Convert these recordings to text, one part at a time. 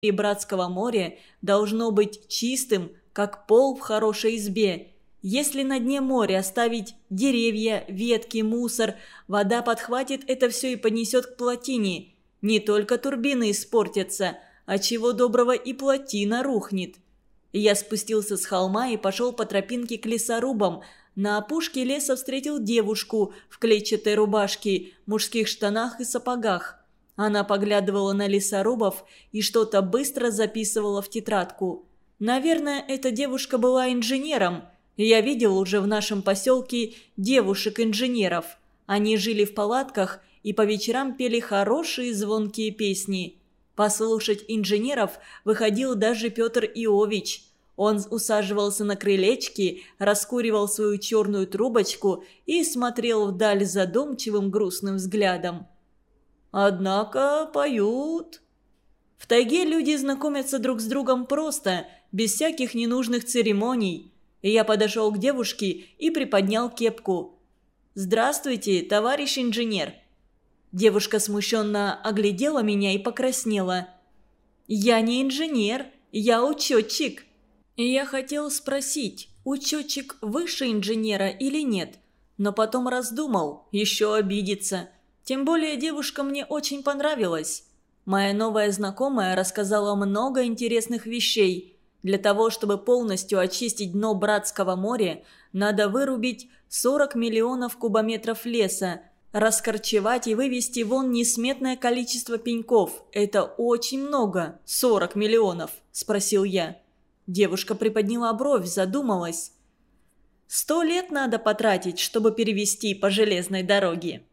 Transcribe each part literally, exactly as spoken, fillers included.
И Братского моря должно быть чистым, как пол в хорошей избе. Если на дне моря оставить деревья, ветки, мусор, вода подхватит это все и понесет к плотине. Не только турбины испортятся, а чего доброго и плотина рухнет. Я спустился с холма и пошел по тропинке к лесорубам. На опушке леса встретил девушку в клетчатой рубашке, мужских штанах и сапогах. Она поглядывала на лесорубов и что-то быстро записывала в тетрадку. Наверное, эта девушка была инженером. Я видел уже в нашем поселке девушек-инженеров. Они жили в палатках и по вечерам пели хорошие звонкие песни. Послушать инженеров выходил даже Петр Иович. Он усаживался на крылечке, раскуривал свою черную трубочку и смотрел вдаль задумчивым грустным взглядом. «Однако поют». В тайге люди знакомятся друг с другом просто, без всяких ненужных церемоний. Я подошел к девушке и приподнял кепку. «Здравствуйте, товарищ инженер». Девушка смущенно оглядела меня и покраснела. «Я не инженер, я учетчик». Я хотел спросить, учетчик выше инженера или нет, но потом раздумал, еще обидится. Тем более девушка мне очень понравилась. Моя новая знакомая рассказала много интересных вещей. Для того, чтобы полностью очистить дно Братского моря, надо вырубить сорок миллионов кубометров леса, раскорчевать и вывести вон несметное количество пеньков. Это очень много, сорок миллионов, спросил я. Девушка приподняла бровь, задумалась. Сто лет надо потратить, чтобы перевезти по железной дороге.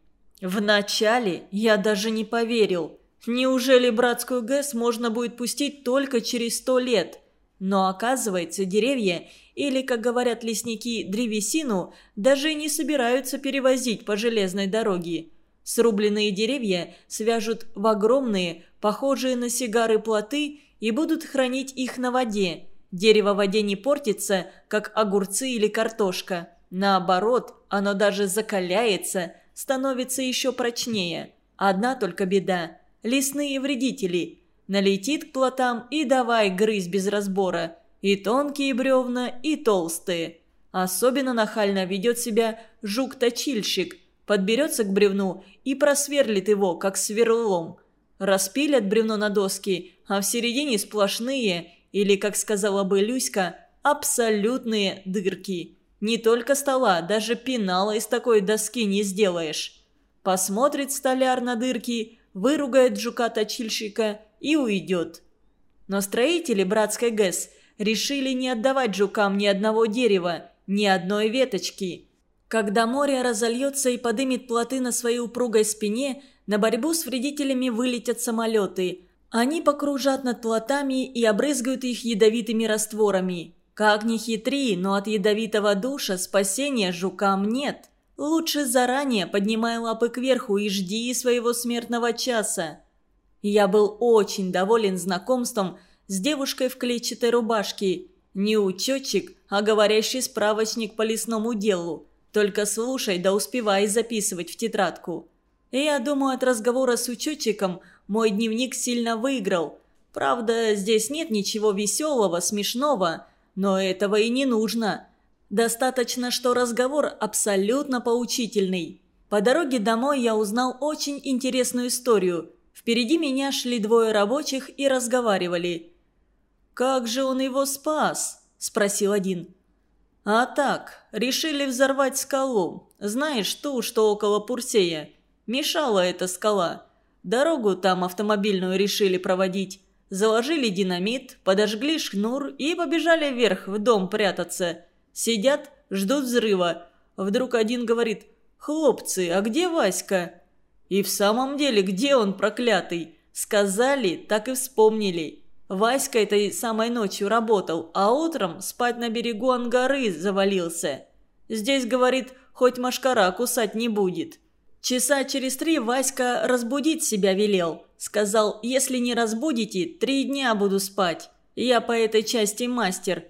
Вначале я даже не поверил. Неужели Братскую ГЭС можно будет пустить только через сто лет? Но оказывается, деревья, или, как говорят лесники, древесину, даже не собираются перевозить по железной дороге. Срубленные деревья свяжут в огромные, похожие на сигары плоты и будут хранить их на воде. Дерево в воде не портится, как огурцы или картошка. Наоборот, оно даже закаляется, становится еще прочнее. Одна только беда – лесные вредители. Налетит к плотам и давай грызть без разбора. И тонкие бревна, и толстые. Особенно нахально ведет себя жук-точильщик. Подберется к бревну и просверлит его, как сверлом. Распилят бревно на доски, а в середине сплошные, или, как сказала бы Люська, абсолютные дырки. Не только стола, даже пенала из такой доски не сделаешь. Посмотрит столяр на дырки, выругает жука-точильщика и уйдет. Но строители Братской ГЭС решили не отдавать жукам ни одного дерева, ни одной веточки. Когда море разольется и подымет плоты на своей упругой спине, на борьбу с вредителями вылетят самолеты. Они покружат над плотами и обрызгают их ядовитыми растворами. Как ни хитри, но от ядовитого душа спасения жукам нет. Лучше заранее поднимай лапы кверху и жди своего смертного часа. Я был очень доволен знакомством с девушкой в клетчатой рубашке. Не учетчик, а говорящий справочник по лесному делу. Только слушай да успевай записывать в тетрадку. Я думаю, от разговора с учетчиком мой дневник сильно выиграл. Правда, здесь нет ничего веселого, смешного, но этого и не нужно. Достаточно, что разговор абсолютно поучительный. По дороге домой я узнал очень интересную историю. Впереди меня шли двое рабочих и разговаривали. «Как же он его спас?» – спросил один. «А так, решили взорвать скалу. Знаешь ту, что около Пурсея? Мешала эта скала. Дорогу там автомобильную решили проводить. Заложили динамит, подожгли шнур и побежали вверх в дом прятаться. Сидят, ждут взрыва. Вдруг один говорит: «Хлопцы, а где Васька?» И в самом деле, где он, проклятый? Сказали, так и вспомнили. Васька этой самой ночью работал, а утром спать на берегу Ангары завалился. Здесь, говорит, хоть мошкара кусать не будет. Часа через три Васька разбудить себя велел. Сказал: «Если не разбудите, три дня буду спать. Я по этой части мастер».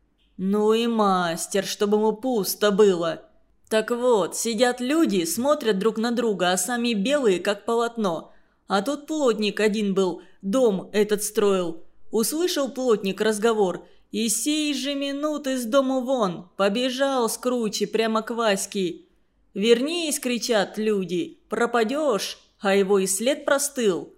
Ну и мастер, чтобы ему пусто было. Так вот, сидят люди, смотрят друг на друга, а сами белые, как полотно. А тут плотник один был, дом этот строил. Услышал плотник разговор и сей же минуты из дому вон побежал с кручи прямо к Ваське. «Вернись!» – кричат люди. «Пропадешь!» А его и след простыл.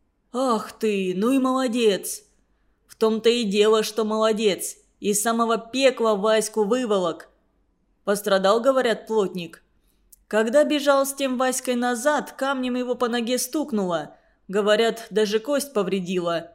«Ах ты, ну и молодец!» В том-то и дело, что молодец. Из самого пекла Ваську выволок. Пострадал, говорят, плотник. Когда бежал с тем Васькой назад, камнем его по ноге стукнуло. Говорят, даже кость повредила.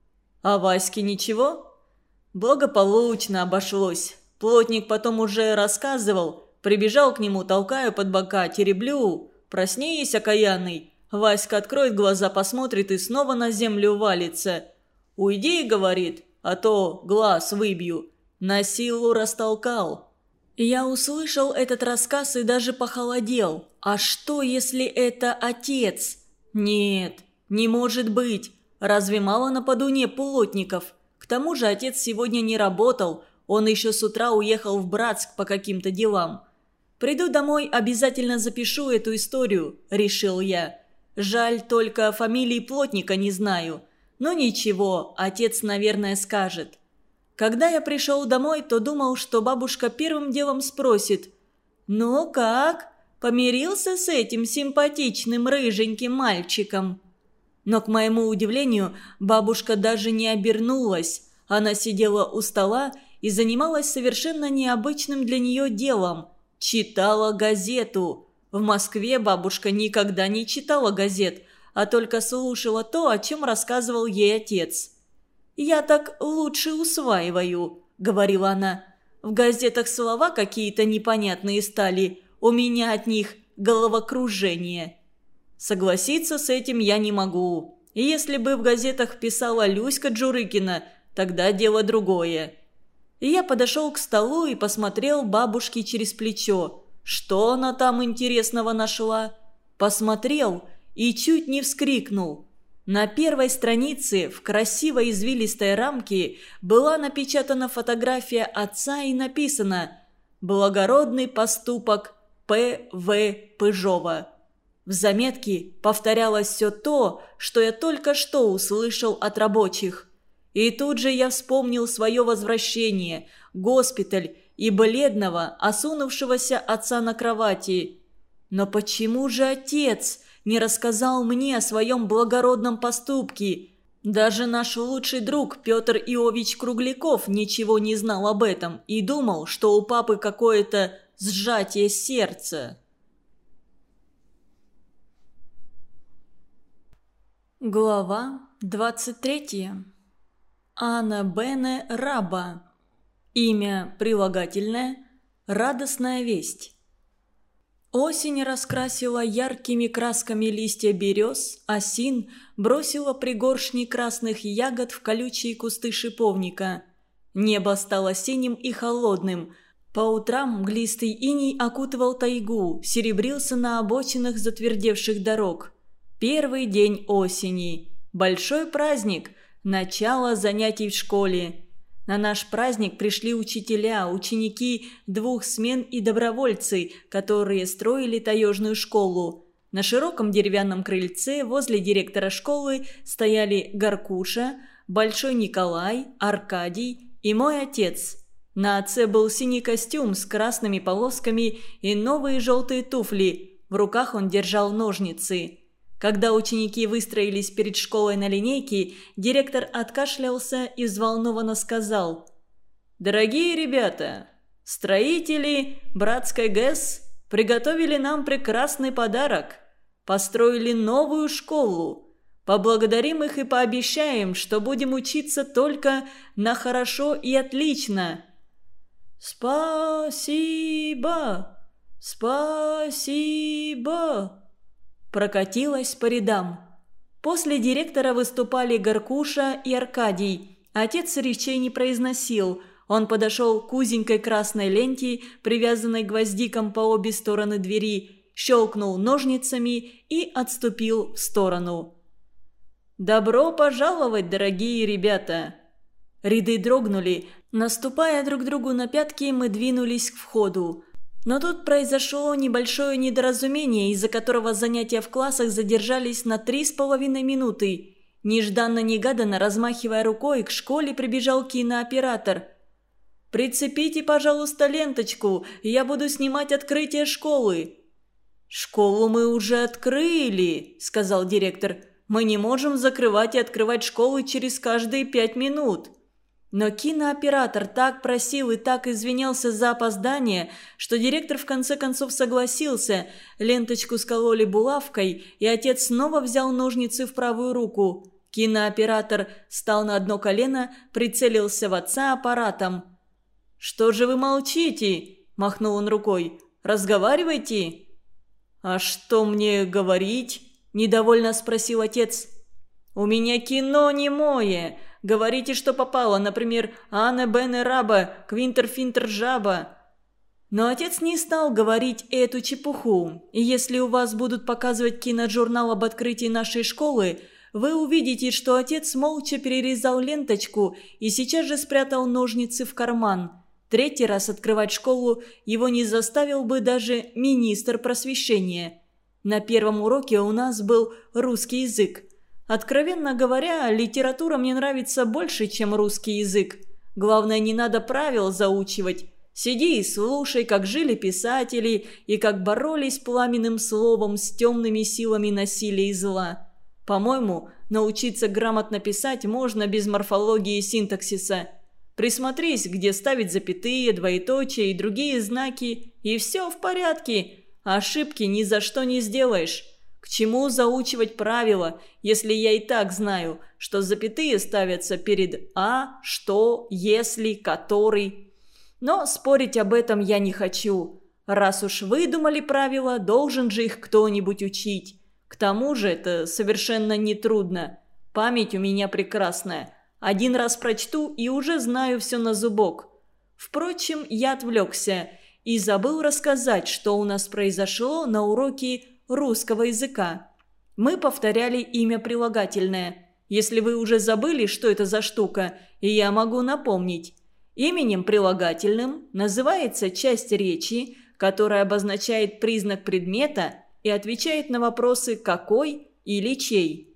А Ваське ничего? Благополучно обошлось. Плотник потом уже рассказывал. Прибежал к нему, толкаю под бока, тереблю. Проснись, окаянный. Васька откроет глаза, посмотрит и снова на землю валится. «Уйди», — говорит, — «а то глаз выбью». На силу растолкал. Я услышал этот рассказ и даже похолодел. А что, если это отец? Нет, не может быть. Разве мало на Подуне плотников? К тому же отец сегодня не работал. Он еще с утра уехал в Братск по каким-то делам. «Приду домой, обязательно запишу эту историю», — решил я. Жаль, только фамилии плотника не знаю. Но ничего, отец, наверное, скажет. Когда я пришел домой, то думал, что бабушка первым делом спросит: «Ну как, помирился с этим симпатичным рыженьким мальчиком?» Но, к моему удивлению, бабушка даже не обернулась. Она сидела у стола и занималась совершенно необычным для нее делом. Читала газету. В Москве бабушка никогда не читала газет, а только слушала то, о чем рассказывал ей отец. «Я так лучше усваиваю», — говорила она. «В газетах слова какие-то непонятные стали, у меня от них головокружение». Согласиться с этим я не могу. И если бы в газетах писала Люська Джурыкина, тогда дело другое. И я подошел к столу и посмотрел бабушке через плечо. Что она там интересного нашла? Посмотрел и чуть не вскрикнул. На первой странице в красивой извилистой рамке была напечатана фотография отца и написано «Благородный поступок П В Пыжова». В заметке повторялось все то, что я только что услышал от рабочих. И тут же я вспомнил свое возвращение, госпиталь и бледного, осунувшегося отца на кровати. Но почему же отец не рассказал мне о своем благородном поступке? Даже наш лучший друг Петр Иович Кругляков ничего не знал об этом и думал, что у папы какое-то сжатие сердца. Глава двадцать третья. Анна Бене Раба. Имя прилагательное. Радостная весть. Осень раскрасила яркими красками листья берез, осин, бросила пригоршни красных ягод в колючие кусты шиповника. Небо стало синим и холодным. По утрам мглистый иней окутывал тайгу, серебрился на обочинах затвердевших дорог. Первый день осени. Большой праздник. Начало занятий в школе. На наш праздник пришли учителя, ученики двух смен и добровольцы, которые строили таежную школу. На широком деревянном крыльце возле директора школы стояли Горкуша, Большой Николай, Аркадий и мой отец. На отце был синий костюм с красными полосками и новые желтые туфли. В руках он держал ножницы. Когда ученики выстроились перед школой на линейке, директор откашлялся и взволнованно сказал: «Дорогие ребята, строители Братской ГЭС приготовили нам прекрасный подарок. Построили новую школу. Поблагодарим их и пообещаем, что будем учиться только на хорошо и отлично». «Спасибо! Спасибо!» прокатилась по рядам. После директора выступали Горкуша и Аркадий. Отец речей не произносил. Он подошел к узенькой красной ленте, привязанной гвоздиком по обе стороны двери, щелкнул ножницами и отступил в сторону. «Добро пожаловать, дорогие ребята!» Ряды дрогнули. Наступая друг другу на пятки, мы двинулись к входу. Но тут произошло небольшое недоразумение, из-за которого занятия в классах задержались на три с половиной минуты. Нежданно-негаданно, размахивая рукой, к школе прибежал кинооператор. «Прицепите, пожалуйста, ленточку, я буду снимать открытие школы». «Школу мы уже открыли», – сказал директор. «Мы не можем закрывать и открывать школы через каждые пять минут». Но кинооператор так просил и так извинялся за опоздание, что директор в конце концов согласился. Ленточку скололи булавкой, и отец снова взял ножницы в правую руку. Кинооператор встал на одно колено, прицелился в отца аппаратом. «Что же вы молчите?» – махнул он рукой. «Разговаривайте». «А что мне говорить?» – недовольно спросил отец. «У меня кино немое. Говорите, что попало, например, Анне Бене Раба, Квинтер Финтер Жаба». Но отец не стал говорить эту чепуху. И если у вас будут показывать киножурнал об открытии нашей школы, вы увидите, что отец молча перерезал ленточку и сейчас же спрятал ножницы в карман. Третий раз открывать школу его не заставил бы даже министр просвещения. На первом уроке у нас был русский язык. Откровенно говоря, литература мне нравится больше, чем русский язык. Главное, не надо правил заучивать. Сиди и слушай, как жили писатели и как боролись пламенным словом с темными силами насилия и зла. По-моему, научиться грамотно писать можно без морфологии и синтаксиса. Присмотрись, где ставить запятые, двоеточия и другие знаки, и все в порядке. Ошибки ни за что не сделаешь. К чему заучивать правила, если я и так знаю, что запятые ставятся перед «а», «что», «если», «который». Но спорить об этом я не хочу. Раз уж выдумали правила, должен же их кто-нибудь учить. К тому же это совершенно нетрудно. Память у меня прекрасная. Один раз прочту и уже знаю все на зубок. Впрочем, я отвлекся и забыл рассказать, что у нас произошло на уроке русского языка. Мы повторяли имя прилагательное. Если вы уже забыли, что это за штука, и я могу напомнить. Именем прилагательным называется часть речи, которая обозначает признак предмета и отвечает на вопросы «какой» или «чей».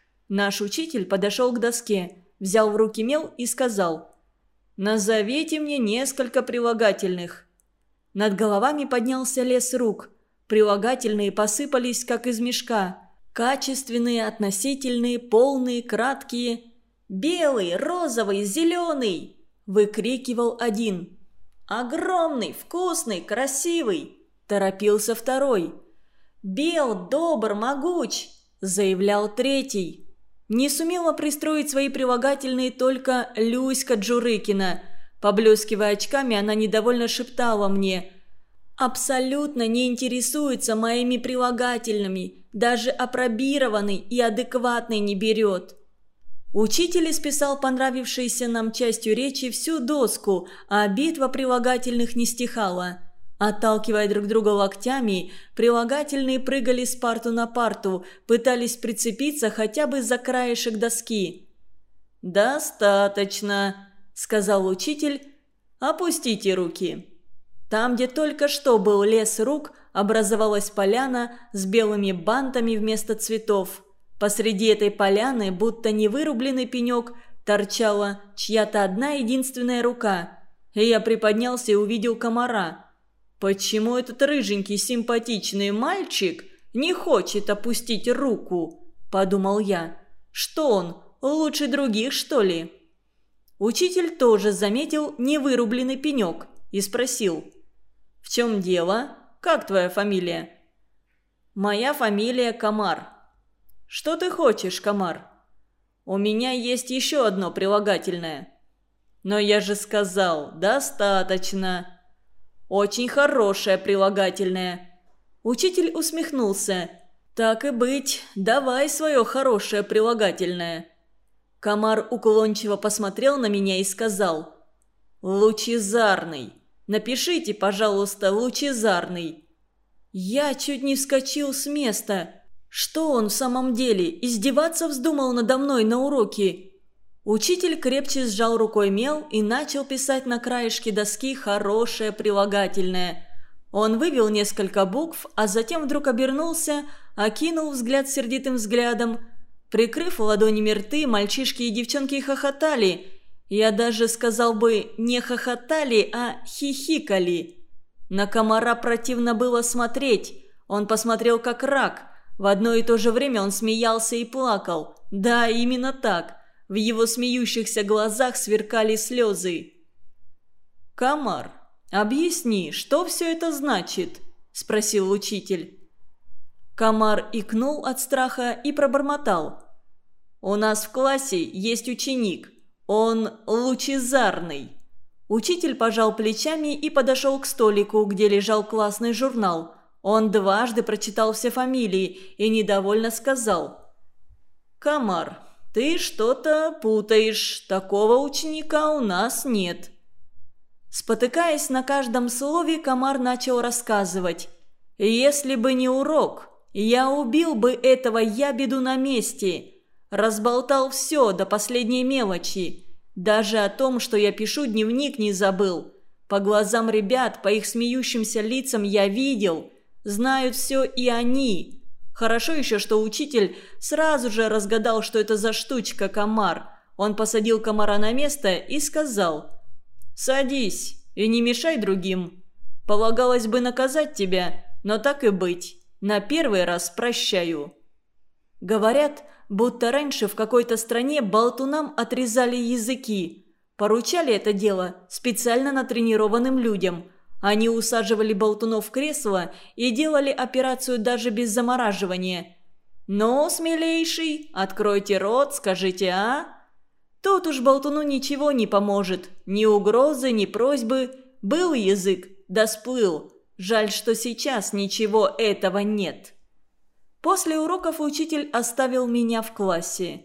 Наш учитель подошел к доске, взял в руки мел и сказал: «Назовите мне несколько прилагательных». Над головами поднялся лес рук. Прилагательные посыпались, как из мешка. Качественные, относительные, полные, краткие. «Белый, розовый, зеленый!» – выкрикивал один. «Огромный, вкусный, красивый!» – торопился второй. «Бел, добр, могуч!» – заявлял третий. Не сумела пристроить свои прилагательные только Люська Джурыкина. Поблескивая очками, она недовольно шептала мне: «Абсолютно не интересуется моими прилагательными, даже апробированный и адекватный не берет». Учитель исписал понравившейся нам частью речи всю доску, а битва прилагательных не стихала. Отталкивая друг друга локтями, прилагательные прыгали с парту на парту, пытались прицепиться хотя бы за краешек доски. «Достаточно», – сказал учитель. «Опустите руки». Там, где только что был лес рук, образовалась поляна с белыми бантами вместо цветов. Посреди этой поляны, будто невырубленный пенек, торчала чья-то одна единственная рука. И я приподнялся и увидел комара. «Почему этот рыженький симпатичный мальчик не хочет опустить руку?» – подумал я. «Что он, лучше других, что ли?» Учитель тоже заметил невырубленный пенек и спросил: «В чем дело? Как твоя фамилия?» «Моя фамилия Комар». «Что ты хочешь, Комар?» «У меня есть еще одно прилагательное». «Но я же сказал, достаточно». «Очень хорошее прилагательное». Учитель усмехнулся. «Так и быть, давай свое хорошее прилагательное». Комар уклончиво посмотрел на меня и сказал: «Лучезарный. Напишите, пожалуйста, лучезарный». Я чуть не вскочил с места. Что он в самом деле, издеваться вздумал надо мной на уроке? Учитель крепче сжал рукой мел и начал писать на краешке доски хорошее прилагательное. Он вывел несколько букв, а затем вдруг обернулся, окинул взгляд сердитым взглядом. Прикрыв ладонями рты, мальчишки и девчонки хохотали. Я даже сказал бы, не хохотали, а хихикали. На комара противно было смотреть. Он посмотрел как рак. В одно и то же время он смеялся и плакал. Да, именно так. В его смеющихся глазах сверкали слезы. «Комар, объясни, что все это значит?» – спросил учитель. Комар икнул от страха и пробормотал. «У нас в классе есть ученик. Он лучезарный». Учитель пожал плечами и подошел к столику, где лежал классный журнал. Он дважды прочитал все фамилии и недовольно сказал. «Комар, ты что-то путаешь. Такого ученика у нас нет». Спотыкаясь на каждом слове, Комар начал рассказывать. «Если бы не урок, я убил бы этого ябеду на месте. Разболтал все до последней мелочи. Даже о том, что я пишу дневник, не забыл. По глазам ребят, по их смеющимся лицам я видел. Знают все и они. Хорошо еще, что учитель сразу же разгадал, что это за штучка комар. Он посадил комара на место и сказал: «Садись и не мешай другим. Полагалось бы наказать тебя, но так и быть. На первый раз прощаю». Говорят, будто раньше в какой-то стране болтунам отрезали языки. Поручали это дело специально натренированным людям. Они усаживали болтунов в кресло и делали операцию даже без замораживания. «Ну, смелейший, откройте рот, скажите «а». Тут уж болтуну ничего не поможет. Ни угрозы, ни просьбы. Был язык, да сплыл. Жаль, что сейчас ничего этого нет. После уроков учитель оставил меня в классе.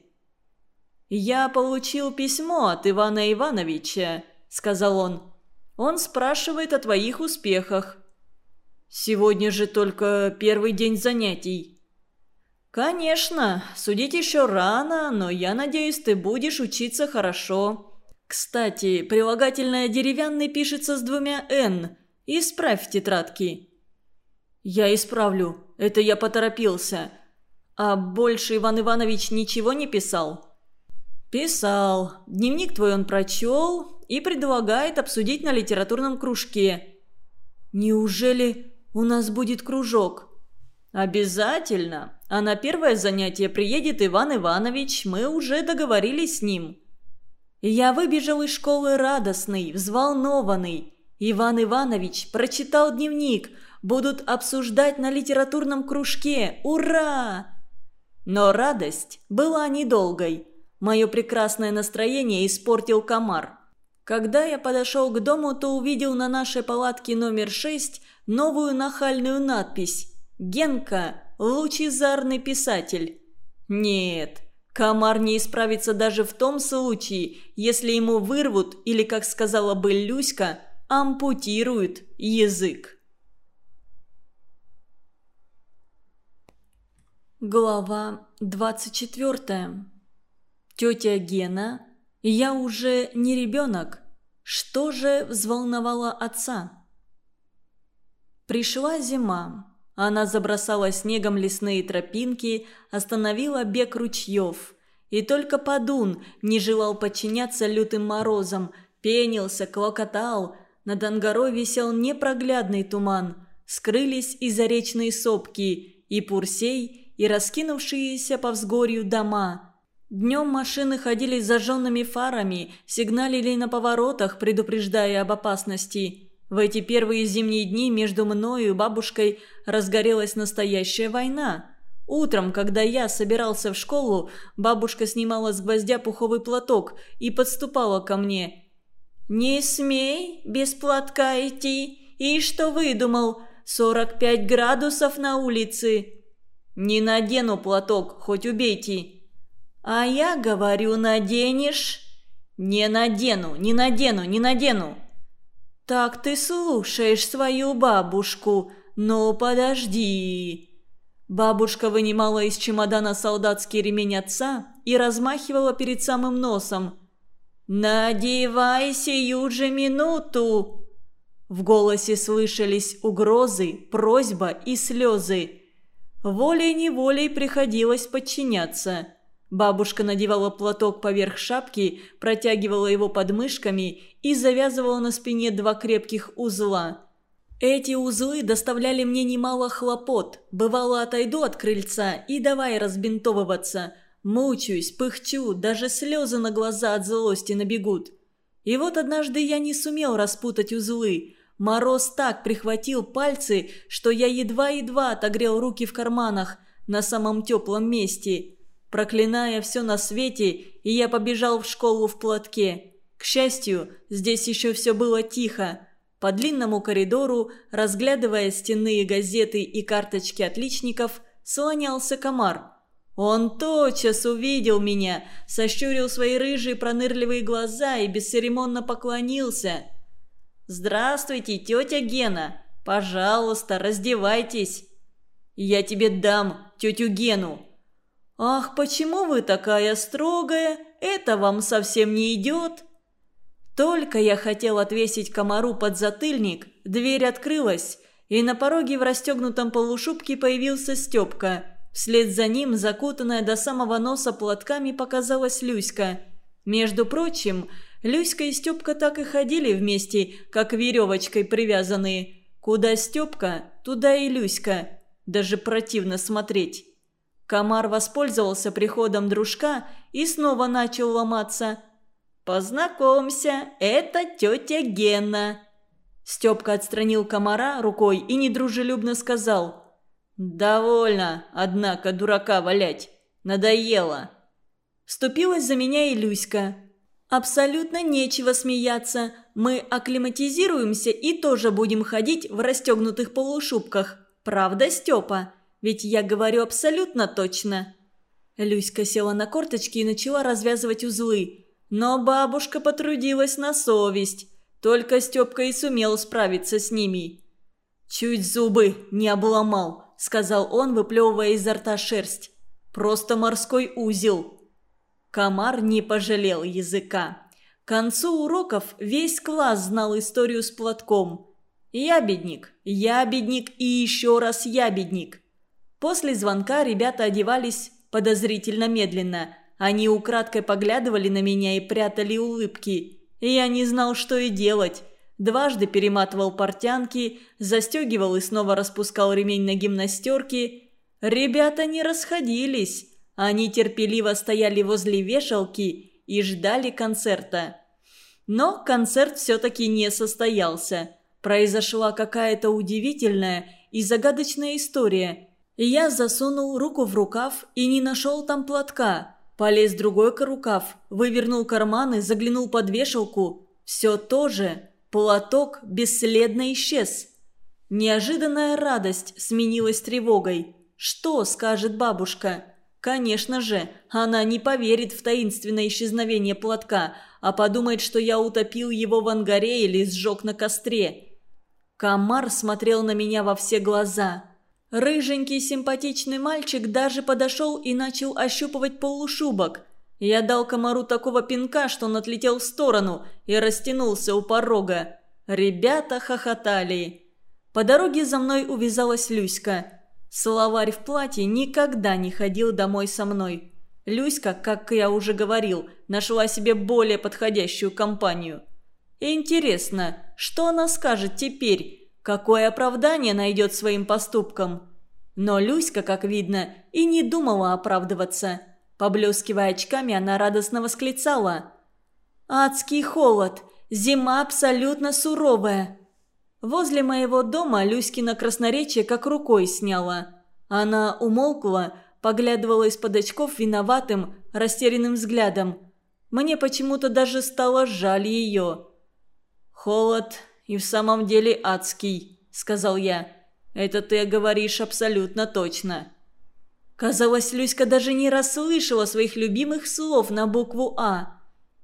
«Я получил письмо от Ивана Ивановича», — сказал он. «Он спрашивает о твоих успехах». «Сегодня же только первый день занятий». «Конечно, судить еще рано, но я надеюсь, ты будешь учиться хорошо. Кстати, прилагательное «деревянный» пишется с двумя «н». Исправь в тетрадке». «Я исправлю. Это я поторопился. А больше Иван Иванович ничего не писал?» «Писал. Дневник твой он прочел и предлагает обсудить на литературном кружке». «Неужели у нас будет кружок?» «Обязательно. А на первое занятие приедет Иван Иванович. Мы уже договорились с ним». Я выбежал из школы радостный, взволнованный. Иван Иванович прочитал дневник. Будут обсуждать на литературном кружке. Ура! Но радость была недолгой. Мое прекрасное настроение испортил комар. Когда я подошел к дому, то увидел на нашей палатке номер шесть новую нахальную надпись: «Генка – лучезарный писатель». Нет, комар не исправится даже в том случае, если ему вырвут или, как сказала бы Люська, ампутируют язык. Глава двадцать четвёртая. Тетя Гена, я уже не ребенок. Что же взволновало отца? Пришла зима. Она забросала снегом лесные тропинки, остановила бег ручьев. И только подун не желал подчиняться лютым морозам, пенился, клокотал. Над Ангарой висел непроглядный туман. Скрылись и заречные сопки, и Пурсей, и раскинувшиеся по взгорью дома. Днем машины ходили с зажженными фарами, сигналили на поворотах, предупреждая об опасности. В эти первые зимние дни между мною и бабушкой разгорелась настоящая война. Утром, когда я собирался в школу, бабушка снимала с гвоздя пуховый платок и подступала ко мне. «Не смей без платка идти. И что выдумал? сорок пять градусов на улице». «Не надену платок, хоть убейте». «А я говорю, наденешь». «Не надену, не надену, не надену». «Так ты слушаешь свою бабушку. Ну, подожди». Бабушка вынимала из чемодана солдатский ремень отца и размахивала перед самым носом. «Надевай сию же минуту». В голосе слышались угрозы, просьба и слезы. Волей-неволей приходилось подчиняться. Бабушка надевала платок поверх шапки, протягивала его под мышками и завязывала на спине два крепких узла. Эти узлы доставляли мне немало хлопот. Бывало, отойду от крыльца и давай разбинтовываться. Мучаюсь, пыхчу, даже слезы на глаза от злости набегут. И вот однажды я не сумел распутать узлы. Мороз так прихватил пальцы, что я едва-едва отогрел руки в карманах на самом теплом месте. Проклиная все на свете, и я побежал в школу в платке. К счастью, здесь еще все было тихо. По длинному коридору, разглядывая стенные газеты и карточки отличников, слонялся комар. Он тотчас увидел меня, сощурил свои рыжие пронырливые глаза и бесцеремонно поклонился. «Здравствуйте, тетя Гена! Пожалуйста, раздевайтесь!» «Я тебе дам тетю Гену!» «Ах, почему вы такая строгая? Это вам совсем не идет!» Только я хотел отвесить комару подзатыльник, дверь открылась, и на пороге в расстегнутом полушубке появился Степка. Вслед за ним, закутанная до самого носа платками, показалась Люська. Между прочим, Люська и Степка так и ходили вместе, как веревочкой привязанные. Куда Степка, туда и Люська. Даже противно смотреть. Комар воспользовался приходом дружка и снова начал ломаться. «Познакомься, это тетя Гена». Степка отстранил комара рукой и недружелюбно сказал: «Довольно, однако, дурака валять. Надоело». Вступилась за меня и Люська. «Абсолютно нечего смеяться. Мы акклиматизируемся и тоже будем ходить в расстегнутых полушубках. Правда, Степа? Ведь я говорю абсолютно точно». Люська села на корточки и начала развязывать узлы. Но бабушка потрудилась на совесть. Только Степка и сумел справиться с ними. «Чуть зубы не обломал», — сказал он, выплевывая изо рта шерсть. «Просто морской узел». Комар не пожалел языка. К концу уроков весь класс знал историю с платком. Ябедник, ябедник и еще раз ябедник. После звонка ребята одевались подозрительно медленно. Они украдкой поглядывали на меня и прятали улыбки. И я не знал, что и делать. Дважды перематывал портянки, застегивал и снова распускал ремень на гимнастерке. Ребята не расходились. Они терпеливо стояли возле вешалки и ждали концерта. Но концерт все-таки не состоялся. Произошла какая-то удивительная и загадочная история. Я засунул руку в рукав и не нашел там платка. Полез в другой рукав, вывернул карманы, заглянул под вешалку. Все то же. Платок бесследно исчез. Неожиданная радость сменилась тревогой. Что скажет бабушка? Конечно же, она не поверит в таинственное исчезновение платка, а подумает, что я утопил его в ангаре или сжег на костре. Комар смотрел на меня во все глаза. Рыженький симпатичный мальчик даже подошел и начал ощупывать полушубок. Я дал комару такого пинка, что он отлетел в сторону и растянулся у порога. Ребята хохотали. По дороге за мной увязалась Люська. Словарь в платье никогда не ходил домой со мной. Люська, как я уже говорил, нашла себе более подходящую компанию. Интересно, что она скажет теперь? Какое оправдание найдет своим поступкам? Но Люська, как видно, и не думала оправдываться. Поблескивая очками, она радостно восклицала: «Адский холод! Зима абсолютно суровая!» Возле моего дома Люськино красноречие как рукой сняло. Она умолкла, поглядывала из-под очков виноватым, растерянным взглядом. Мне почему-то даже стало жаль ее. «Холод и в самом деле адский», — сказал я. «Это ты говоришь абсолютно точно». Казалось, Люська даже не расслышала своих любимых слов на букву «А».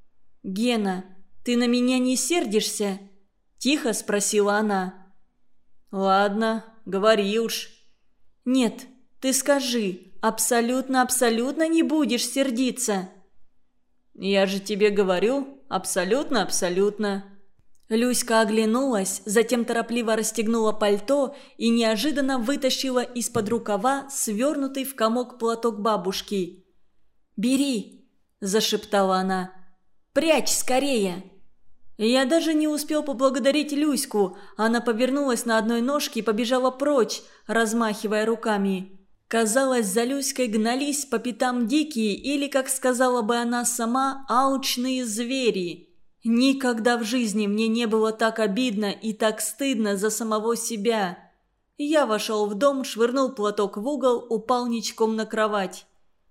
«Гена, ты на меня не сердишься?» – тихо спросила она. «Ладно, говори уж». «Нет, ты скажи, абсолютно-абсолютно не будешь сердиться». «Я же тебе говорю, абсолютно-абсолютно». Люська оглянулась, затем торопливо расстегнула пальто и неожиданно вытащила из-под рукава свернутый в комок платок бабушки. «Бери!» – зашептала она. «Прячь скорее!» Я даже не успел поблагодарить Люську. Она повернулась на одной ножке и побежала прочь, размахивая руками. Казалось, за Люськой гнались по пятам дикие или, как сказала бы она сама, алчные звери. Никогда в жизни мне не было так обидно и так стыдно за самого себя. Я вошел в дом, швырнул платок в угол, упал ничком на кровать.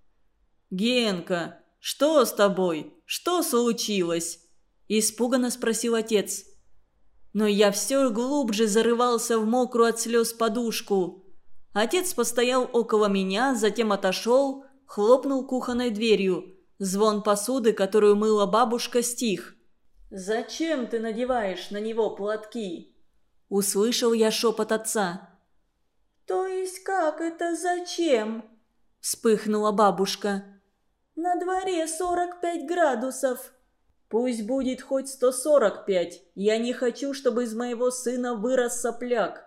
«Генка, что с тобой? Что случилось?» – испуганно спросил отец. Но я все глубже зарывался в мокрую от слез подушку. Отец постоял около меня, затем отошел, хлопнул кухонной дверью. Звон посуды, которую мыла бабушка, стих. «Зачем ты надеваешь на него платки?» – услышал я шепот отца. «То есть как это зачем?» – вспыхнула бабушка. «На дворе сорок пять градусов». «Пусть будет хоть сто сорок пять. Я не хочу, чтобы из моего сына вырос сопляк».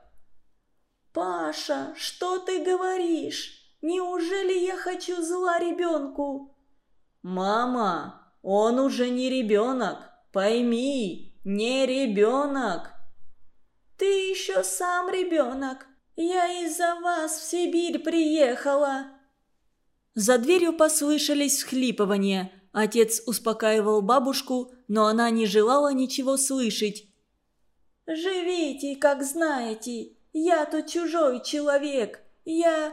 «Паша, что ты говоришь? Неужели я хочу зла ребенку?» «Мама, он уже не ребенок. Пойми, не ребенок». «Ты еще сам ребенок. Я из-за вас в Сибирь приехала». За дверью послышались всхлипывания. Отец успокаивал бабушку, но она не желала ничего слышать. «Живите, как знаете. Я тут чужой человек. Я...»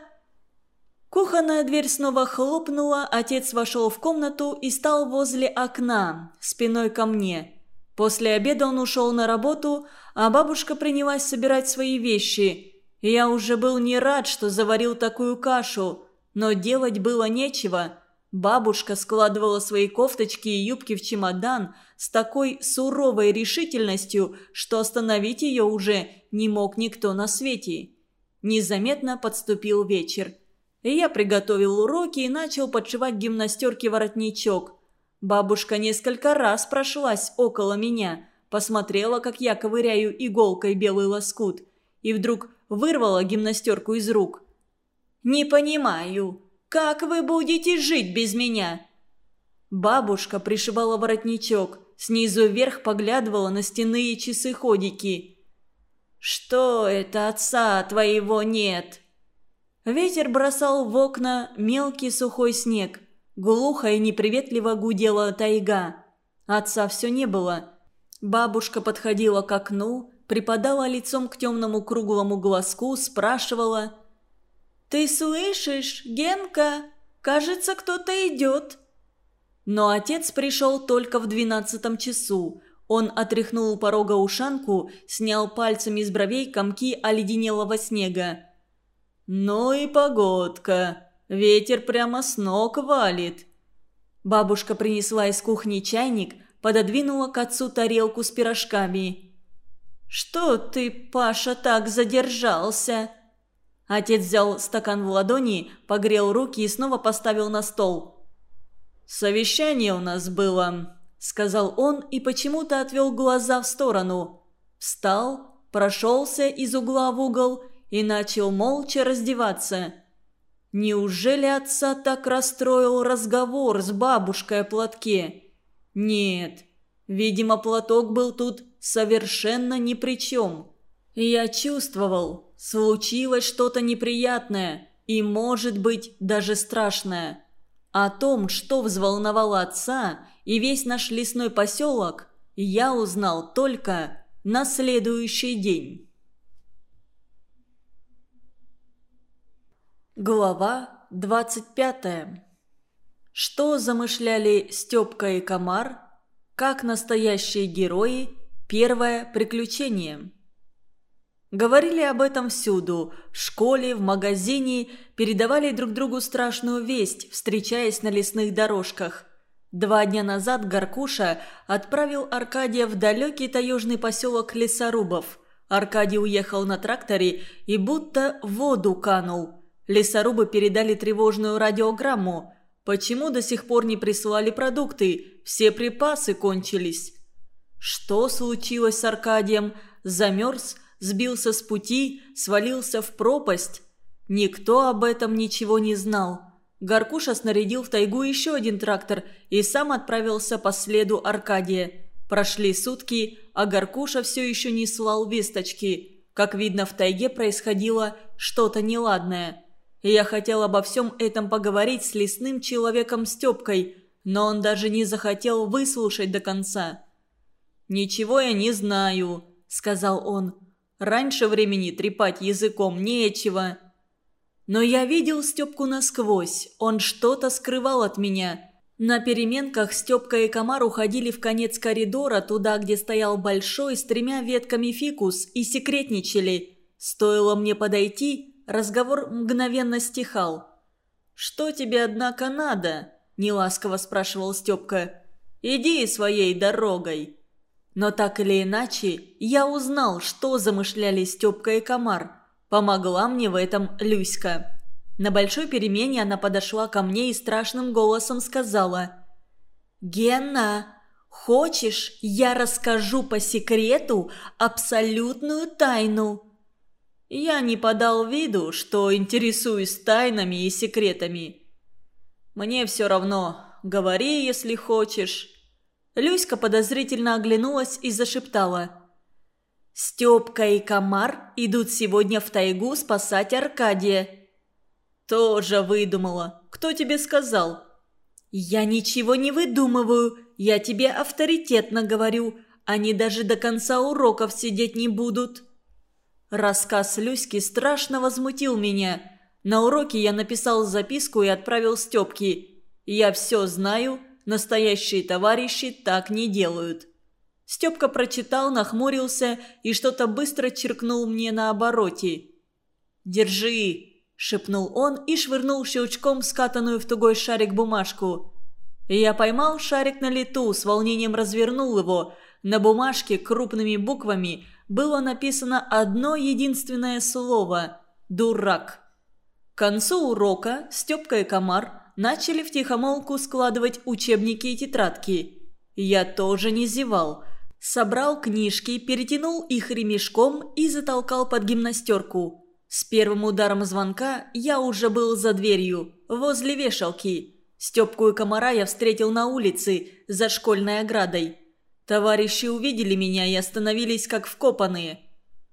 Кухонная дверь снова хлопнула, отец вошел в комнату и стал возле окна, спиной ко мне. После обеда он ушел на работу, а бабушка принялась собирать свои вещи. Я уже был не рад, что заварил такую кашу, но делать было нечего. Бабушка складывала свои кофточки и юбки в чемодан с такой суровой решительностью, что остановить ее уже не мог никто на свете. Незаметно подступил вечер. Я приготовил уроки и начал подшивать гимнастерке воротничок. Бабушка несколько раз прошлась около меня, посмотрела, как я ковыряю иголкой белый лоскут, и вдруг вырвала гимнастерку из рук. «Не понимаю, как вы будете жить без меня?» Бабушка пришивала воротничок, снизу вверх поглядывала на стенные часы-ходики. «Что это, отца твоего нет?» Ветер бросал в окна мелкий сухой снег. Глухо и неприветливо гудела тайга. Отца все не было. Бабушка подходила к окну, припадала лицом к темному круглому глазку, спрашивала: «Ты слышишь, Генка? Кажется, кто-то идет». Но отец пришел только в двенадцатом часу. Он отряхнул у порога ушанку, снял пальцами с бровей комки оледенелого снега. «Ну и погодка. Ветер прямо с ног валит». Бабушка принесла из кухни чайник, пододвинула к отцу тарелку с пирожками. «Что ты, Паша, так задержался?» Отец взял стакан в ладони, погрел руки и снова поставил на стол. «Совещание у нас было», — сказал он и почему-то отвел глаза в сторону. Встал, прошелся из угла в угол и начал молча раздеваться. Неужели отца так расстроил разговор с бабушкой о платке? Нет, видимо, платок был тут совершенно ни при чем. Я чувствовал, случилось что-то неприятное и, может быть, даже страшное. О том, что взволновало отца и весь наш лесной поселок, я узнал только на следующий день. Глава двадцать пятая. Что замышляли Степка и Комар? Как настоящие герои? Первое приключение. Говорили об этом всюду. В школе, в магазине передавали друг другу страшную весть, встречаясь на лесных дорожках. Два дня назад Горкуша отправил Аркадия в далекий таежный поселок Лесорубов. Аркадий уехал на тракторе и будто в воду канул. Лесорубы передали тревожную радиограмму. Почему до сих пор не присылали продукты? Все припасы кончились. Что случилось с Аркадием? Замерз, сбился с пути, свалился в пропасть? Никто об этом ничего не знал. Горкуша снарядил в тайгу еще один трактор и сам отправился по следу Аркадия. Прошли сутки, а Горкуша все еще не слал весточки. Как видно, в тайге происходило что-то неладное. И я хотел обо всем этом поговорить с лесным человеком Степкой, но он даже не захотел выслушать до конца. «Ничего я не знаю», — сказал он. «Раньше времени трепать языком нечего». Но я видел Степку насквозь, он что-то скрывал от меня. На переменках Степка и Комар уходили в конец коридора, туда, где стоял большой с тремя ветками фикус, и секретничали. Стоило мне подойти, разговор мгновенно стихал. «Что тебе, однако, надо?» – неласково спрашивал Степка. «Иди своей дорогой». Но так или иначе, я узнал, что замышляли Степка и Комар. Помогла мне в этом Люська. На большой перемене она подошла ко мне и страшным голосом сказала: «Гена, хочешь, я расскажу по секрету абсолютную тайну?» Я не подал виду, что интересуюсь тайнами и секретами. «Мне все равно, говори, если хочешь». Люська подозрительно оглянулась и зашептала: «Степка и Комар идут сегодня в тайгу спасать Аркадия». «Тоже выдумала. Кто тебе сказал?» «Я ничего не выдумываю. Я тебе авторитетно говорю. Они даже до конца уроков сидеть не будут». Рассказ Люськи страшно возмутил меня. На уроке я написал записку и отправил Степке. «Я все знаю. Настоящие товарищи так не делают». Степка прочитал, нахмурился и что-то быстро черкнул мне на обороте. «Держи!» – шепнул он и швырнул щелчком скатанную в тугой шарик бумажку. Я поймал шарик на лету, с волнением развернул его. На бумажке крупными буквами было написано одно единственное слово – «Дурак». К концу урока Степка и Комар начали втихомолку складывать учебники и тетрадки. Я тоже не зевал. Собрал книжки, перетянул их ремешком и затолкал под гимнастерку. С первым ударом звонка я уже был за дверью, возле вешалки. Степку и Комара я встретил на улице, за школьной оградой. Товарищи увидели меня и остановились как вкопанные.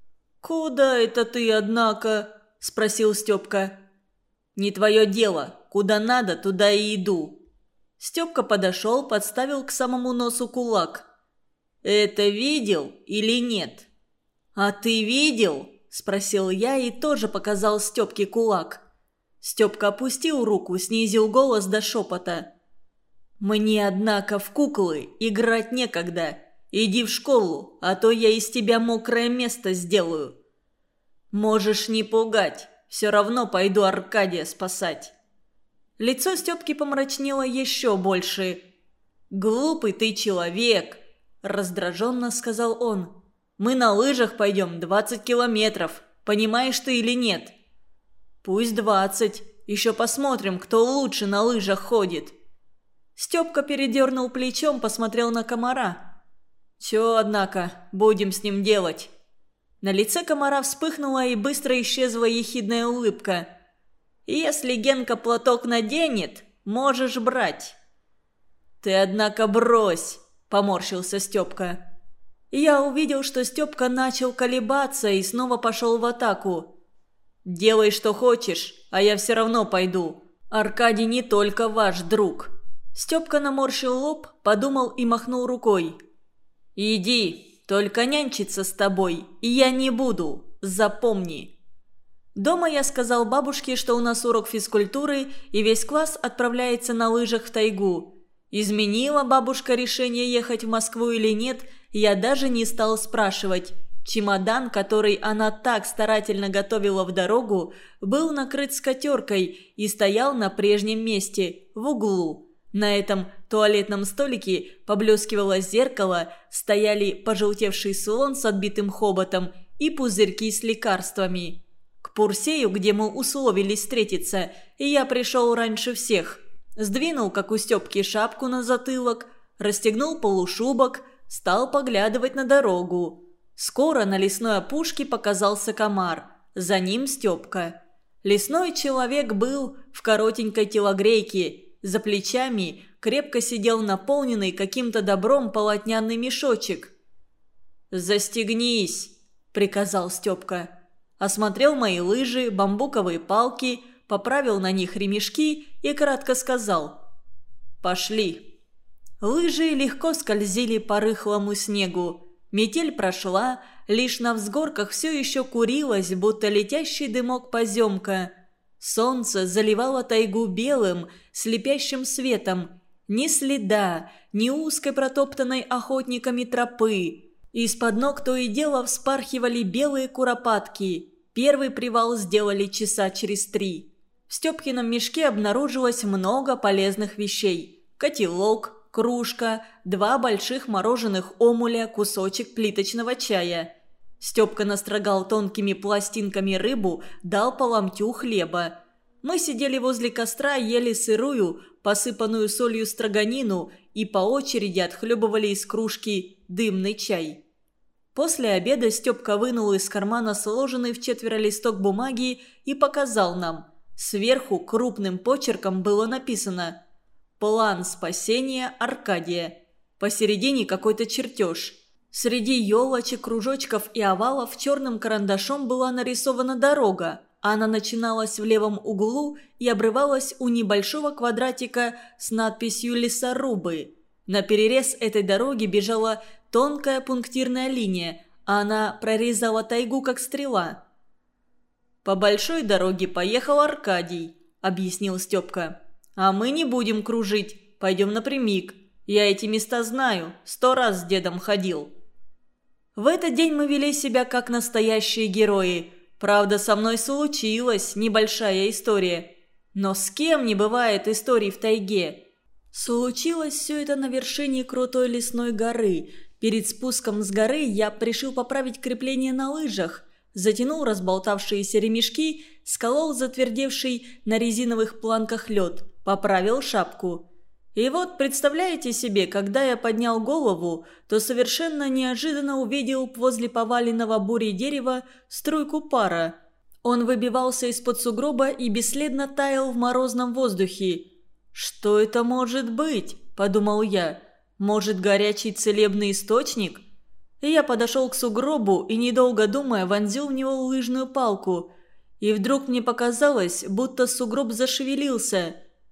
«Куда это ты, однако?» – спросил Степка. «Не твое дело. Куда надо, туда и иду». Степка подошел, подставил к самому носу кулак. «Это видел или нет?» «А ты видел?» – спросил я и тоже показал Степке кулак. Степка опустил руку, снизил голос до шепота. «Мне, однако, в куклы играть некогда. Иди в школу, а то я из тебя мокрое место сделаю». «Можешь не пугать, все равно пойду Аркадия спасать». Лицо Степки помрачнело еще больше. «Глупый ты человек!» – раздраженно сказал он. «Мы на лыжах пойдем двадцать километров. Понимаешь ты или нет?» «Пусть двадцать. Еще посмотрим, кто лучше на лыжах ходит». Степка передернул плечом, посмотрел на Комара. «Че, однако, будем с ним делать?» На лице Комара вспыхнула и быстро исчезла ехидная улыбка. «Если Генка платок наденет, можешь брать». «Ты, однако, брось!» – поморщился Степка. Я увидел, что Степка начал колебаться и снова пошел в атаку. «Делай, что хочешь, а я все равно пойду. Аркадий не только ваш друг». Степка наморщил лоб, подумал и махнул рукой. «Иди, только нянчиться с тобой я не буду, запомни». Дома я сказал бабушке, что у нас урок физкультуры и весь класс отправляется на лыжах в тайгу. Изменила бабушка решение ехать в Москву или нет, я даже не стал спрашивать. Чемодан, который она так старательно готовила в дорогу, был накрыт скатеркой и стоял на прежнем месте, в углу. На этом туалетном столике поблескивало зеркало, стояли пожелтевший слон с отбитым хоботом и пузырьки с лекарствами. К Пурсею, где мы условились встретиться, я пришел раньше всех. Сдвинул, как у Степки, шапку на затылок, расстегнул полушубок, стал поглядывать на дорогу. Скоро на лесной опушке показался Комар, за ним Степка. Лесной человек был в коротенькой телогрейке, за плечами крепко сидел наполненный каким-то добром полотняный мешочек. «Застегнись!» – приказал Степка. Осмотрел мои лыжи, бамбуковые палки, поправил на них ремешки и кратко сказал: «Пошли». Лыжи легко скользили по рыхлому снегу. Метель прошла, лишь на взгорках все еще курилась, будто летящий дымок поземка. Солнце заливало тайгу белым, слепящим светом. Ни следа, ни узкой протоптанной охотниками тропы. Из-под ног то и дело вспархивали белые куропатки. Первый привал сделали часа через три. В Степкином мешке обнаружилось много полезных вещей. Котелок, кружка, два больших мороженых омуля, кусочек плиточного чая. Степка настрогал тонкими пластинками рыбу, дал по ломтю хлеба. Мы сидели возле костра, ели сырую, посыпанную солью строганину и по очереди отхлебывали из кружки дымный чай. После обеда Степка вынул из кармана сложенный в четверо листок бумаги и показал нам. Сверху крупным почерком было написано «План спасения Аркадия». Посередине какой-то чертеж. Среди елочек, кружочков и овалов черным карандашом была нарисована дорога. Она начиналась в левом углу и обрывалась у небольшого квадратика с надписью «Лесорубы». На перерез этой дороги бежала тонкая пунктирная линия, а она прорезала тайгу, как стрела. «По большой дороге поехал Аркадий», — объяснил Степка. «А мы не будем кружить, пойдем напрямик. Я эти места знаю, сто раз с дедом ходил». В этот день мы вели себя как настоящие герои. Правда, со мной случилась небольшая история. Но с кем не бывает историй в тайге? Случилось все это на вершине крутой лесной горы. Перед спуском с горы я решил поправить крепление на лыжах. Затянул разболтавшиеся ремешки, сколол затвердевший на резиновых планках лед, поправил шапку. И вот, представляете себе, когда я поднял голову, то совершенно неожиданно увидел возле поваленного бурей дерева струйку пара. Он выбивался из-под сугроба и бесследно таял в морозном воздухе. «Что это может быть?» – подумал я. «Может, горячий целебный источник?» И я подошел к сугробу и, недолго думая, вонзил в него лыжную палку. И вдруг мне показалось, будто сугроб зашевелился.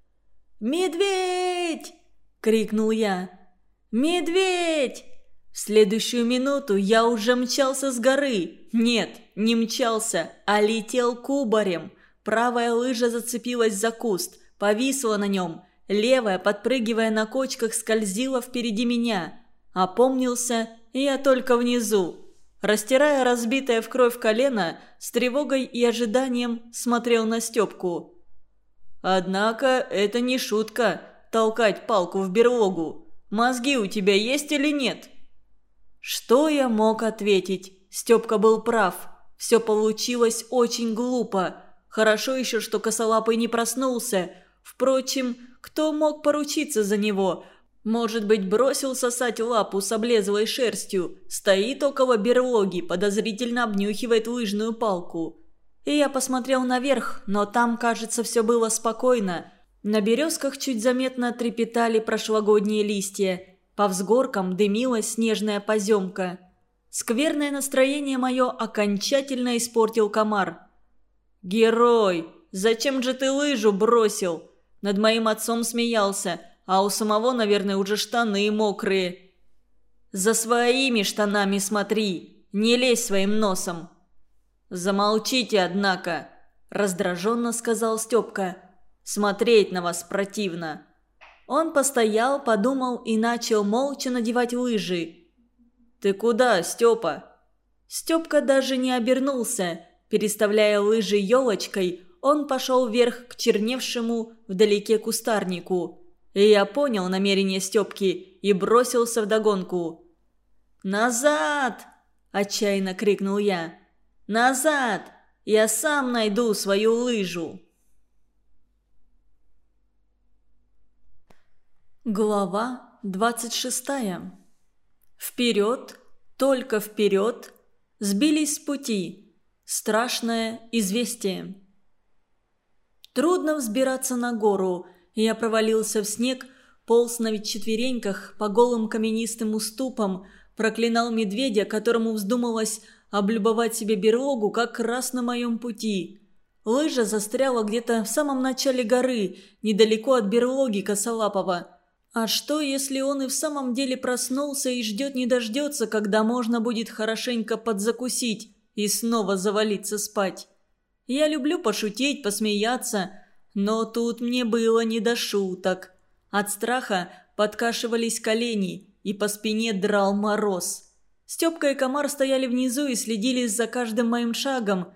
«Медведь!» – крикнул я. «Медведь!» В следующую минуту я уже мчался с горы. Нет, не мчался, а летел кубарем. Правая лыжа зацепилась за куст, повисла на нем. Левая, подпрыгивая на кочках, скользила впереди меня. Опомнился я только внизу. Растирая разбитое в кровь колено, с тревогой и ожиданием смотрел на Степку. «Однако это не шутка – толкать палку в берлогу. Мозги у тебя есть или нет?» Что я мог ответить? Степка был прав. Все получилось очень глупо. Хорошо еще, что косолапый не проснулся. Впрочем, кто мог поручиться за него? Может быть, бросил сосать лапу с облезлой шерстью, стоит около берлоги, подозрительно обнюхивает лыжную палку. И я посмотрел наверх, но там, кажется, все было спокойно. На березках чуть заметно трепетали прошлогодние листья. По взгоркам дымилась снежная поземка. Скверное настроение мое окончательно испортил комар. «Герой! Зачем же ты лыжу бросил?» Над моим отцом смеялся, а у самого, наверное, уже штаны мокрые. «За своими штанами смотри, не лезь своим носом!» «Замолчите, однако!» – раздраженно сказал Степка. «Смотреть на вас противно!» Он постоял, подумал и начал молча надевать лыжи. «Ты куда, Степа?» Степка даже не обернулся. Переставляя лыжи елочкой, он пошел вверх к черневшему вдалеке кустарнику. И я понял намерение Степки и бросился вдогонку. «Назад!» – отчаянно крикнул я. «Назад! Я сам найду свою лыжу!» Глава двадцать шестая. Вперед, только вперед, сбились с пути. Страшное известие. Трудно взбираться на гору. Я провалился в снег, полз на четвереньках по голым каменистым уступам, проклинал медведя, которому вздумалось облюбовать себе берлогу как раз на моем пути. Лыжа застряла где-то в самом начале горы, недалеко от берлоги Косолапова. А что, если он и в самом деле проснулся и ждет не дождется, когда можно будет хорошенько подзакусить и снова завалиться спать? Я люблю пошутить, посмеяться, но тут мне было не до шуток. От страха подкашивались колени, и по спине драл мороз. Степка и Комар стояли внизу и следили за каждым моим шагом.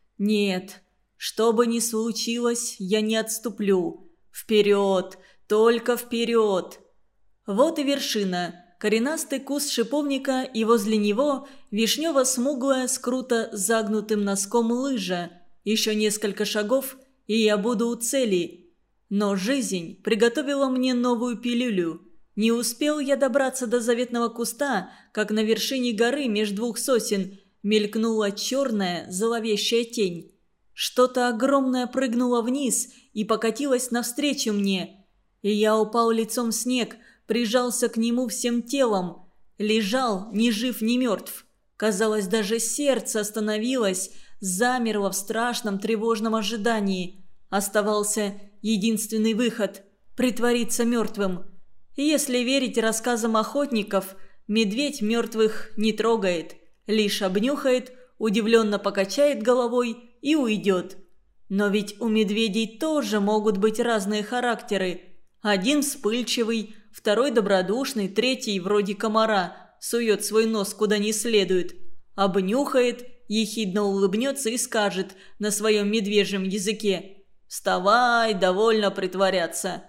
Нет, что бы ни случилось, я не отступлю. Вперед, только вперед. Вот и вершина. Коренастый куст шиповника, и возле него вишнево-смуглая с круто загнутым носком лыжа. Еще несколько шагов, и я буду у цели. Но жизнь приготовила мне новую пилюлю. Не успел я добраться до заветного куста, как на вершине горы между двух сосен мелькнула черная зловещая тень. Что-то огромное прыгнуло вниз и покатилось навстречу мне. И я упал лицом в снег, прижался к нему всем телом. Лежал, ни жив, ни мертв. Казалось, даже сердце остановилось, замерло в страшном тревожном ожидании. Оставался единственный выход – притвориться мертвым. Если верить рассказам охотников, медведь мертвых не трогает, лишь обнюхает, удивленно покачает головой и уйдет. Но ведь у медведей тоже могут быть разные характеры. Один вспыльчивый, второй добродушный, третий, вроде комара, сует свой нос куда не следует. Обнюхает, ехидно улыбнется и скажет на своем медвежьем языке: «Вставай, довольно притворяться».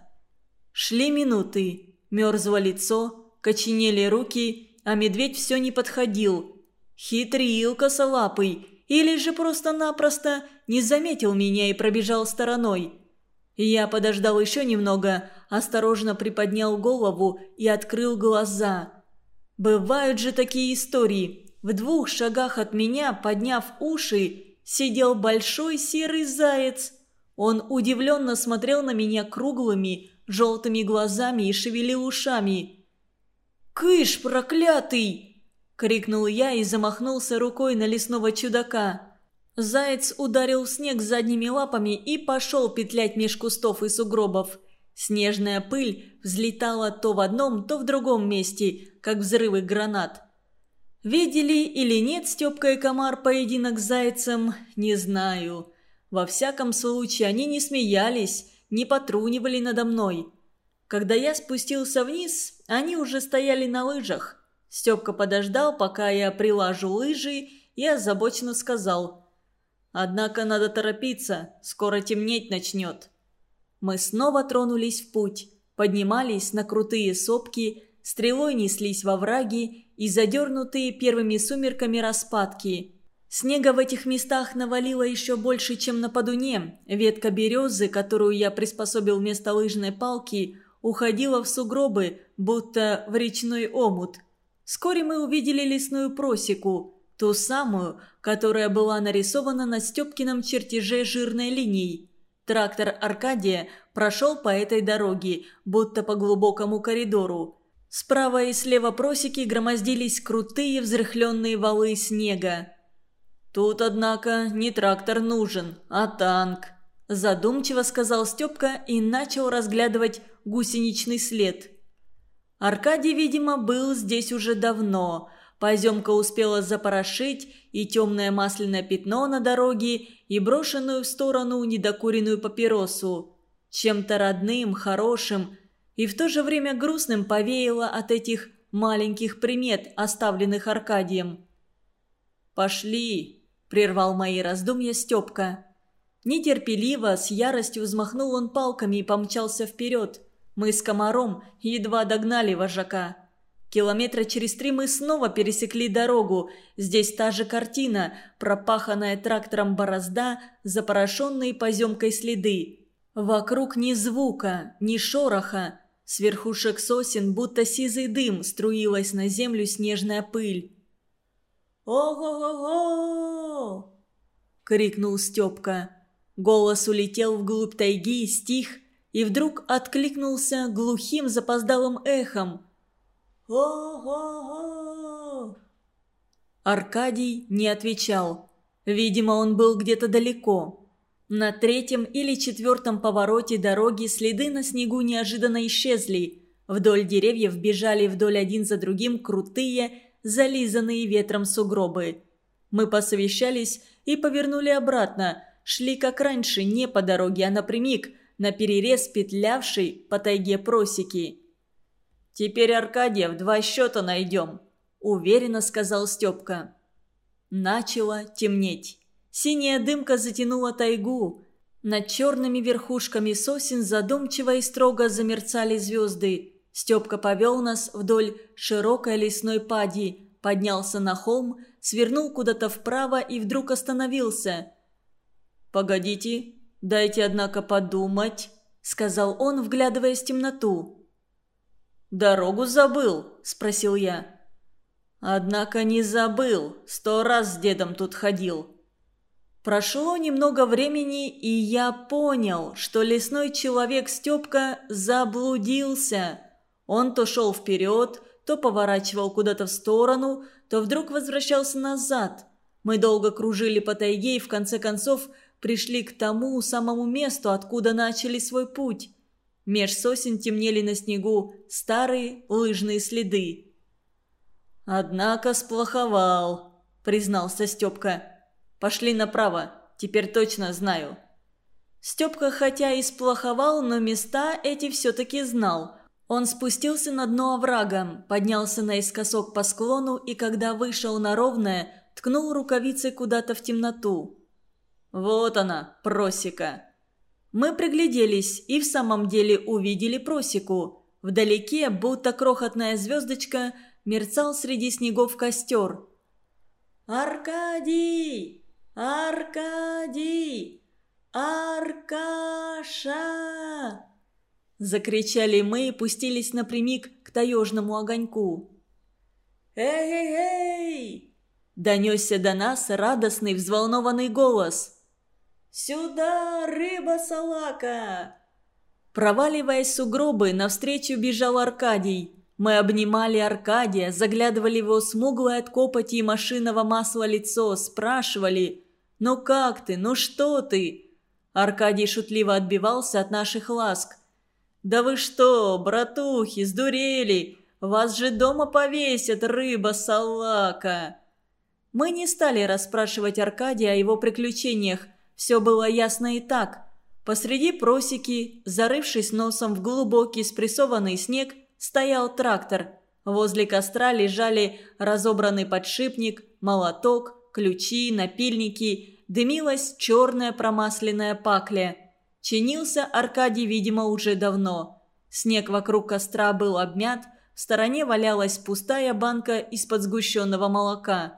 Шли минуты. Мерзло лицо, коченели руки, а медведь все не подходил. Хитрил косолапый, или же просто-напросто не заметил меня и пробежал стороной. Я подождал еще немного, осторожно приподнял голову и открыл глаза. Бывают же такие истории. В двух шагах от меня, подняв уши, сидел большой серый заяц. Он удивленно смотрел на меня круглыми, желтыми глазами и шевелил ушами. «Кыш, проклятый!» – крикнул я и замахнулся рукой на лесного чудака. Заяц ударил в снег задними лапами и пошел петлять меж кустов и сугробов. Снежная пыль взлетала то в одном, то в другом месте, как взрывы гранат. Видели или нет Степка и Комар поединок с зайцем, не знаю. Во всяком случае, они не смеялись, не потрунивали надо мной. Когда я спустился вниз, они уже стояли на лыжах. Степка подождал, пока я прилажу лыжи, и озабоченно сказал: «Однако надо торопиться, скоро темнеть начнет». Мы снова тронулись в путь, поднимались на крутые сопки, стрелой неслись во враги и задернутые первыми сумерками распадки. Снега в этих местах навалило еще больше, чем на Подуне. Ветка березы, которую я приспособил вместо лыжной палки, уходила в сугробы, будто в речной омут. Вскоре мы увидели лесную просеку, ту самую, которая была нарисована на Степкином чертеже жирной линией. Трактор Аркадия прошел по этой дороге, будто по глубокому коридору. Справа и слева просеки громоздились крутые взрыхленные валы снега. «Тут, однако, не трактор нужен, а танк», – задумчиво сказал Степка и начал разглядывать гусеничный след. Аркадий, видимо, был здесь уже давно. Поземка успела запорошить и темное масляное пятно на дороге, и брошенную в сторону недокуренную папиросу. Чем-то родным, хорошим и в то же время грустным повеяло от этих маленьких примет, оставленных Аркадием. «Пошли!» – прервал мои раздумья Степка. Нетерпеливо, с яростью взмахнул он палками и помчался вперед. Мы с Комаром едва догнали вожака. Километра через три мы снова пересекли дорогу. Здесь та же картина, пропаханная трактором борозда, запорошенные поземкой следы. Вокруг ни звука, ни шороха. С верхушек сосен, будто сизый дым, струилась на землю снежная пыль. «Ого-го-го!» – крикнул Степка. Голос улетел вглубь тайги, стих, и вдруг откликнулся глухим запоздалым эхом. «О-го-го!» Аркадий не отвечал. Видимо, он был где-то далеко. На третьем или четвертом повороте дороги следы на снегу неожиданно исчезли. Вдоль деревьев бежали вдоль один за другим крутые, зализанные ветром сугробы. Мы посовещались и повернули обратно, шли как раньше, не по дороге, а напрямик, наперерез петлявшей по тайге просеки. «Теперь Аркадия в два счета найдем», – уверенно сказал Степка. Начало темнеть. Синяя дымка затянула тайгу. Над черными верхушками сосен задумчиво и строго замерцали звезды. Степка повел нас вдоль широкой лесной пади, поднялся на холм, свернул куда-то вправо и вдруг остановился. «Погодите, дайте, однако, подумать», — сказал он, вглядываясь в темноту. «Дорогу забыл?» — спросил я. «Однако не забыл, сто раз с дедом тут ходил». Прошло немного времени, и я понял, что лесной человек Степка заблудился. Он то шел вперед, то поворачивал куда-то в сторону, то вдруг возвращался назад. Мы долго кружили по тайге и в конце концов пришли к тому самому месту, откуда начали свой путь. Меж сосен темнели на снегу старые лыжные следы. «Однако сплоховал», — признался Степка. «Пошли направо, теперь точно знаю». Степка хотя и сплоховал, но места эти все-таки знал. Он спустился на дно оврага, поднялся наискосок по склону и, когда вышел на ровное, ткнул рукавицей куда-то в темноту. «Вот она, просека». Мы пригляделись и в самом деле увидели просеку. Вдалеке, будто крохотная звездочка, мерцал среди снегов костер. «Аркадий! Аркадий! Аркаша!» Закричали мы и пустились напрямик к таежному огоньку. «Эй-эй-эй!» Донесся до нас радостный взволнованный голос. «Сюда, рыба-салака!» Проваливаясь в сугробы, навстречу бежал Аркадий. Мы обнимали Аркадия, заглядывали в его смуглое от копоти и машинного масла лицо, спрашивали: «Ну как ты? Ну что ты?» Аркадий шутливо отбивался от наших ласк. «Да вы что, братухи, сдурели? Вас же дома повесят, рыба-салака!» Мы не стали расспрашивать Аркадия о его приключениях. Все было ясно и так. Посреди просеки, зарывшись носом в глубокий спрессованный снег, стоял трактор. Возле костра лежали разобранный подшипник, молоток, ключи, напильники. Дымилась черная промасленная пакля. Чинился Аркадий, видимо, уже давно. Снег вокруг костра был обмят, в стороне валялась пустая банка из-под сгущенного молока.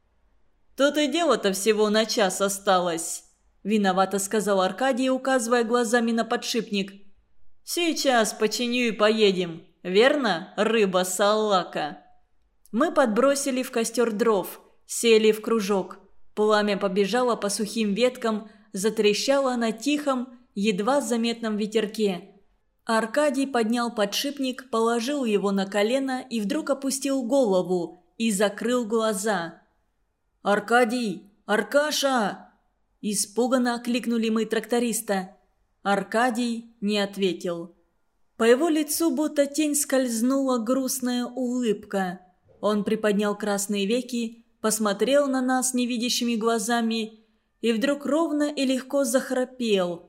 «Тут и дело-то всего на час осталось», – виновато сказал Аркадий, указывая глазами на подшипник. «Сейчас починю и поедем. Верно, рыба-салака?» Мы подбросили в костер дров, сели в кружок. Пламя побежало по сухим веткам, затрещало на тихом, едва заметном ветерке. Аркадий поднял подшипник, положил его на колено и вдруг опустил голову и закрыл глаза. «Аркадий! Аркаша!» Испуганно окликнули мы тракториста. Аркадий не ответил. По его лицу будто тень скользнула грустная улыбка. Он приподнял красные веки, посмотрел на нас невидящими глазами и вдруг ровно и легко захрапел.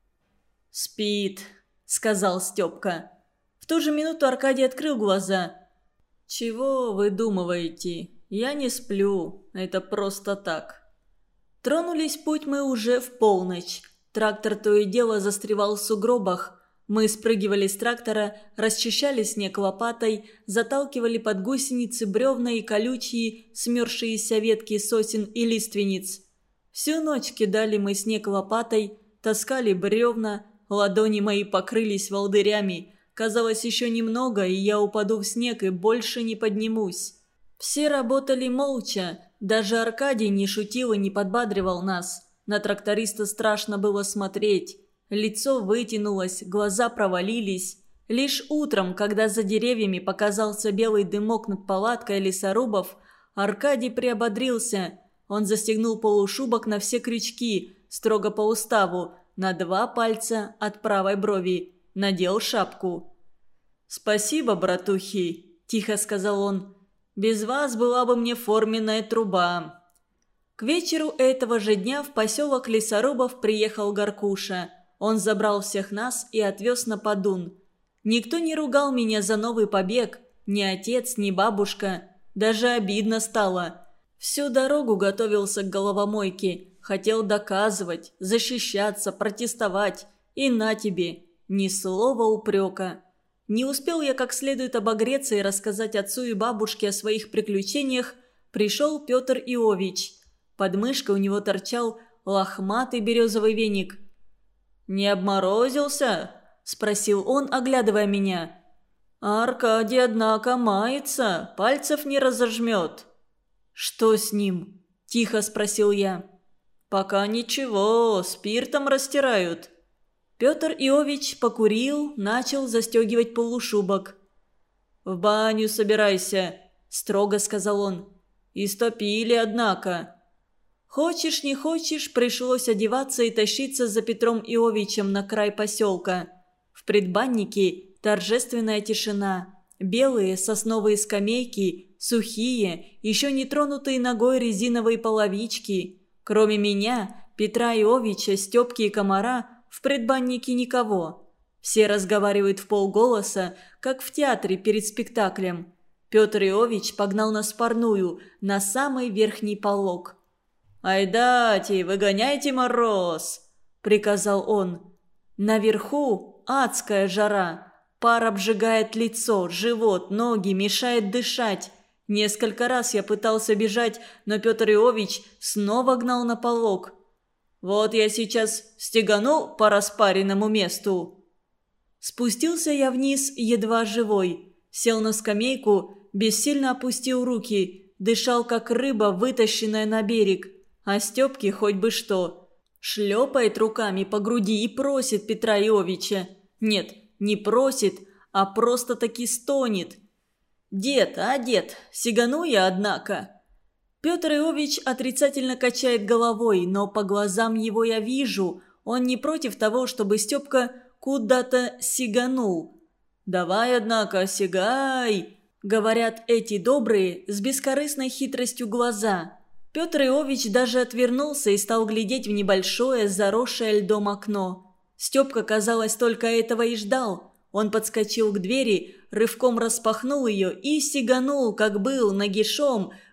«Спит», — сказал Степка. В ту же минуту Аркадий открыл глаза. «Чего вы думаете? Я не сплю, это просто так». Тронулись в путь мы уже в полночь. Трактор то и дело застревал в сугробах. Мы спрыгивали с трактора, расчищали снег лопатой, заталкивали под гусеницы бревна и колючие, смерзшиеся ветки сосен и лиственниц. Всю ночь кидали мы снег лопатой, таскали бревна, ладони мои покрылись волдырями. Казалось, еще немного, и я упаду в снег и больше не поднимусь. Все работали молча, даже Аркадий не шутил и не подбадривал нас. На тракториста страшно было смотреть. Лицо вытянулось, глаза провалились. Лишь утром, когда за деревьями показался белый дымок над палаткой лесорубов, Аркадий приободрился. Он застегнул полушубок на все крючки, строго по уставу, на два пальца от правой брови. Надел шапку. «Спасибо, братухи», – тихо сказал он. «Без вас была бы мне форменная труба». К вечеру этого же дня в поселок Лесорубов приехал Горкуша. Он забрал всех нас и отвез на Подун. Никто не ругал меня за новый побег, ни отец, ни бабушка. Даже обидно стало. Всю дорогу готовился к головомойке, хотел доказывать, защищаться, протестовать. И на тебе, ни слова упрека. Не успел я как следует обогреться и рассказать отцу и бабушке о своих приключениях, пришел Петр Иович. Под мышкой у него торчал лохматый березовый веник. «Не обморозился?» – спросил он, оглядывая меня. «Аркадий, однако, мается, пальцев не разожмет». «Что с ним?» – тихо спросил я. «Пока ничего, спиртом растирают». Петр Иович покурил, начал застегивать полушубок. «В баню собирайся», – строго сказал он. «Истопили, однако». Хочешь не хочешь, пришлось одеваться и тащиться за Петром Иовичем на край поселка. В предбаннике торжественная тишина. Белые сосновые скамейки, сухие, еще не тронутые ногой резиновые половички. Кроме меня, Петра Иовича, Степки и Комара, в предбаннике никого. Все разговаривают в полголоса, как в театре перед спектаклем. Петр Иович погнал нас в парную, на самый верхний полог. «Айдате, выгоняйте мороз!» – приказал он. Наверху адская жара. Пар обжигает лицо, живот, ноги, мешает дышать. Несколько раз я пытался бежать, но Петр Иович снова гнал на полог. «Вот я сейчас стегану по распаренному месту». Спустился я вниз, едва живой. Сел на скамейку, бессильно опустил руки, дышал, как рыба, вытащенная на берег. А Степке хоть бы что. Шлепает руками по груди и просит Петра Иовича. Нет, не просит, а просто-таки стонет. «Дед, а дед, сигану я, однако». Петр Иович отрицательно качает головой, но по глазам его я вижу, он не против того, чтобы Степка куда-то сиганул. «Давай, однако, сигай», — говорят эти добрые с бескорыстной хитростью глаза. Петр Иович даже отвернулся и стал глядеть в небольшое, заросшее льдом окно. Степка, казалось, только этого и ждал. Он подскочил к двери, рывком распахнул ее и сиганул, как был, нагишом,